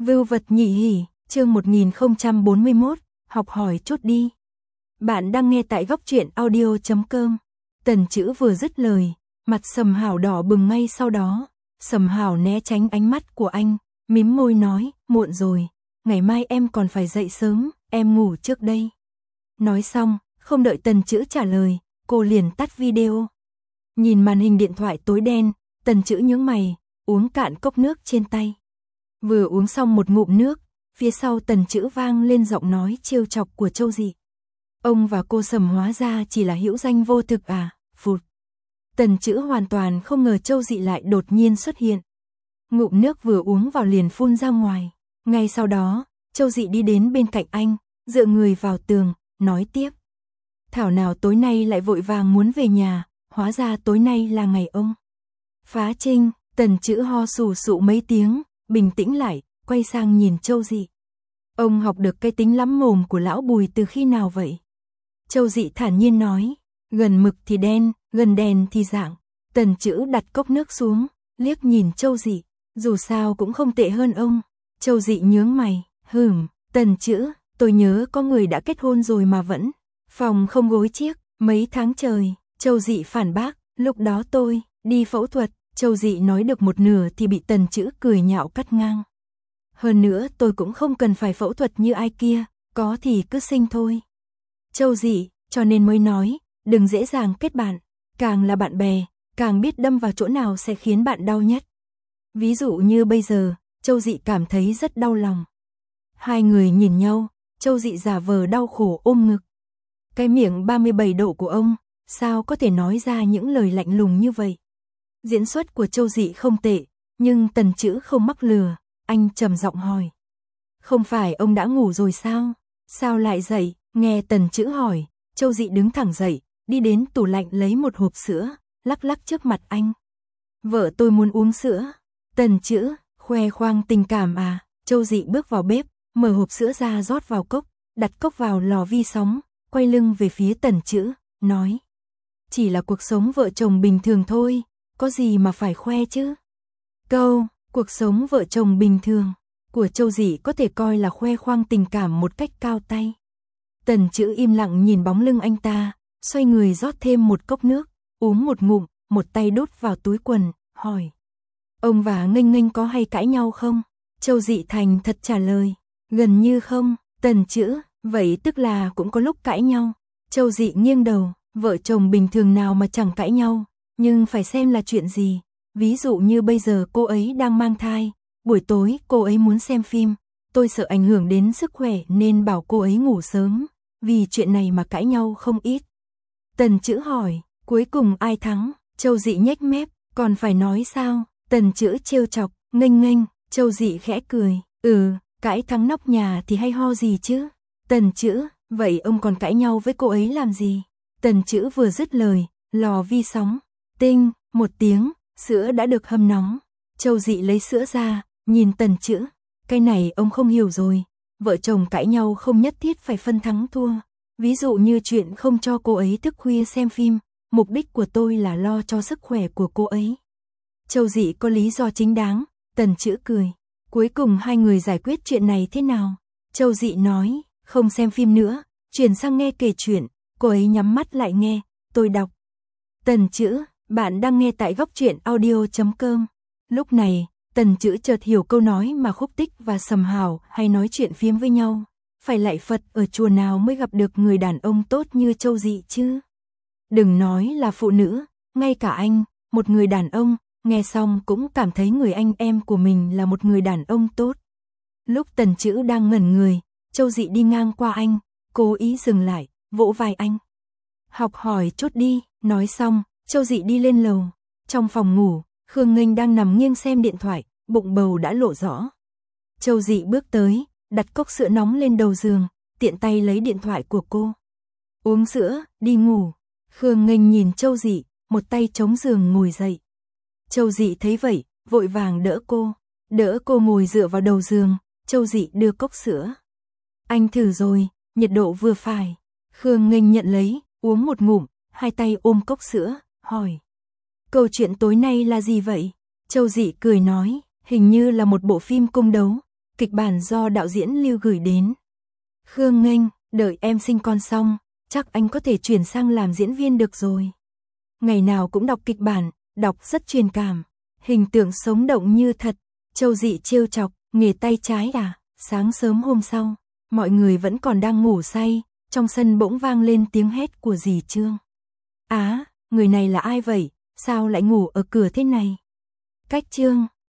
Vưu vật nhị hỉ, chương 1041, học hỏi chút đi. Bạn đang nghe tại góc truyện audio.com. Tần Chữ vừa dứt lời, mặt Sầm Hảo đỏ bừng ngay sau đó. Sầm Hảo né tránh ánh mắt của anh, mím môi nói, muộn rồi, ngày mai em còn phải dậy sớm, em ngủ trước đây. Nói xong, không đợi Tần Chữ trả lời, cô liền tắt video. Nhìn màn hình điện thoại tối đen, Tần Chữ nhướng mày, uống cạn cốc nước trên tay. Vừa uống xong một ngụm nước, phía sau Tần Chữ vang lên giọng nói trêu chọc của Châu Dị. Ông và cô Sầm hóa ra chỉ là hữu danh vô thực à, phụt. Tần Chữ hoàn toàn không ngờ Châu Dị lại đột nhiên xuất hiện. Ngụm nước vừa uống vào liền phun ra ngoài. Ngay sau đó, Châu Dị đi đến bên cạnh anh, dựa người vào tường, nói tiếp. Thảo nào tối nay lại vội vàng muốn về nhà, hóa ra tối nay là ngày ông phá trinh. Tần Chữ ho sù sụ mấy tiếng, bình tĩnh lại, quay sang nhìn Châu Dị. Ông học được cái tính lắm mồm của lão Bùi từ khi nào vậy? Châu Dị thản nhiên nói, gần mực thì đen, gần đèn thì rạng. Tần Chữ đặt cốc nước xuống, liếc nhìn Châu Dị, dù sao cũng không tệ hơn ông. Châu Dị nhướng mày, Tần Chữ, tôi nhớ có người đã kết hôn rồi mà vẫn phòng không gối chiếc, mấy tháng trời. Châu Dị phản bác, lúc đó tôi đi phẫu thuật. Châu Dị nói được một nửa thì bị Tần Chữ cười nhạo cắt ngang. Hơn nữa tôi cũng không cần phải phẫu thuật như ai kia, có thì cứ sinh thôi. Châu Dị, cho nên mới nói, đừng dễ dàng kết bạn, càng là bạn bè, càng biết đâm vào chỗ nào sẽ khiến bạn đau nhất. Ví dụ như bây giờ, Châu Dị cảm thấy rất đau lòng. Hai người nhìn nhau, Châu Dị giả vờ đau khổ ôm ngực. Cái miệng 37 độ của ông, sao có thể nói ra những lời lạnh lùng như vậy? Diễn xuất của Châu Dị không tệ, nhưng Tần Chữ không mắc lừa, anh trầm giọng hỏi. Không phải ông đã ngủ rồi sao? Sao lại dậy? Nghe Tần Chữ hỏi, Châu Dị đứng thẳng dậy, đi đến tủ lạnh lấy một hộp sữa, lắc lắc trước mặt anh. Vợ tôi muốn uống sữa. Tần Chữ, khoe khoang tình cảm à? Châu Dị bước vào bếp, mở hộp sữa ra rót vào cốc, đặt cốc vào lò vi sóng, quay lưng về phía Tần Chữ, nói. Chỉ là cuộc sống vợ chồng bình thường thôi. Có gì mà phải khoe chứ? Câu, cuộc sống vợ chồng bình thường, của Châu Dị có thể coi là khoe khoang tình cảm một cách cao tay. Tần Chữ im lặng nhìn bóng lưng anh ta, xoay người rót thêm một cốc nước, uống một ngụm, một tay đút vào túi quần, hỏi. Ông và Nghênh Nghênh có hay cãi nhau không? Châu Dị thành thật trả lời, gần như không. Tần Chữ, vậy tức là cũng có lúc cãi nhau. Châu Dị nghiêng đầu, vợ chồng bình thường nào mà chẳng cãi nhau. Nhưng phải xem là chuyện gì, ví dụ như bây giờ cô ấy đang mang thai, buổi tối cô ấy muốn xem phim, tôi sợ ảnh hưởng đến sức khỏe nên bảo cô ấy ngủ sớm, vì chuyện này mà cãi nhau không ít. Tần Chữ hỏi, cuối cùng ai thắng? Châu Dị nhếch mép, còn phải nói sao? Tần Chữ trêu chọc, Nghênh Nghênh. Châu Dị khẽ cười, cãi thắng nóc nhà thì hay ho gì chứ? Tần Chữ, vậy ông còn cãi nhau với cô ấy làm gì? Tần Chữ vừa dứt lời, lò vi sóng. Tinh, một tiếng, sữa đã được hâm nóng. Châu Dị lấy sữa ra, nhìn Tần Chữ. Cái này ông không hiểu rồi. Vợ chồng cãi nhau không nhất thiết phải phân thắng thua. Ví dụ như chuyện không cho cô ấy thức khuya xem phim. Mục đích của tôi là lo cho sức khỏe của cô ấy. Châu Dị có lý do chính đáng. Tần Chữ cười. Cuối cùng hai người giải quyết chuyện này thế nào? Châu Dị nói, không xem phim nữa, chuyển sang nghe kể chuyện. Cô ấy nhắm mắt lại nghe, tôi đọc. Tần Chữ, bạn đang nghe tại góc truyện audio.com. Lúc này, Tần Chữ chợt hiểu câu nói mà Khúc Tích và Sầm Hảo hay nói chuyện phiếm với nhau. Phải lạy Phật ở chùa nào mới gặp được người đàn ông tốt như Châu Dị chứ? Đừng nói là phụ nữ, ngay cả anh, một người đàn ông, nghe xong cũng cảm thấy người anh em của mình là một người đàn ông tốt. Lúc Tần Chữ đang ngẩn người, Châu Dị đi ngang qua anh, cố ý dừng lại, vỗ vai anh. Học hỏi chút đi, nói xong. Châu Dị đi lên lầu. Trong phòng ngủ, Khương Nghênh đang nằm nghiêng xem điện thoại, bụng bầu đã lộ rõ. Châu Dị bước tới, đặt cốc sữa nóng lên đầu giường, tiện tay lấy điện thoại của cô. Uống sữa, đi ngủ. Khương Nghênh nhìn Châu Dị, một tay chống giường ngồi dậy. Châu Dị thấy vậy, vội vàng đỡ cô ngồi dựa vào đầu giường. Châu Dị đưa cốc sữa. Anh thử rồi, nhiệt độ vừa phải. Khương Nghênh nhận lấy, uống một ngụm, hai tay ôm cốc sữa, hỏi. Câu chuyện tối nay là gì vậy? Châu Dị cười nói, hình như là một bộ phim cung đấu. kịch bản do đạo diễn Lưu gửi đến. Khương Nghênh, đợi em sinh con xong, chắc anh có thể chuyển sang làm diễn viên được rồi. Ngày nào cũng đọc kịch bản, đọc rất truyền cảm, hình tượng sống động như thật, Châu Dị trêu chọc, nghề tay trái à? Sáng sớm hôm sau, mọi người vẫn còn đang ngủ say, trong sân bỗng vang lên tiếng hét của dì Trương. Á, người này là ai vậy, sao lại ngủ ở cửa thế này? Cách Trương,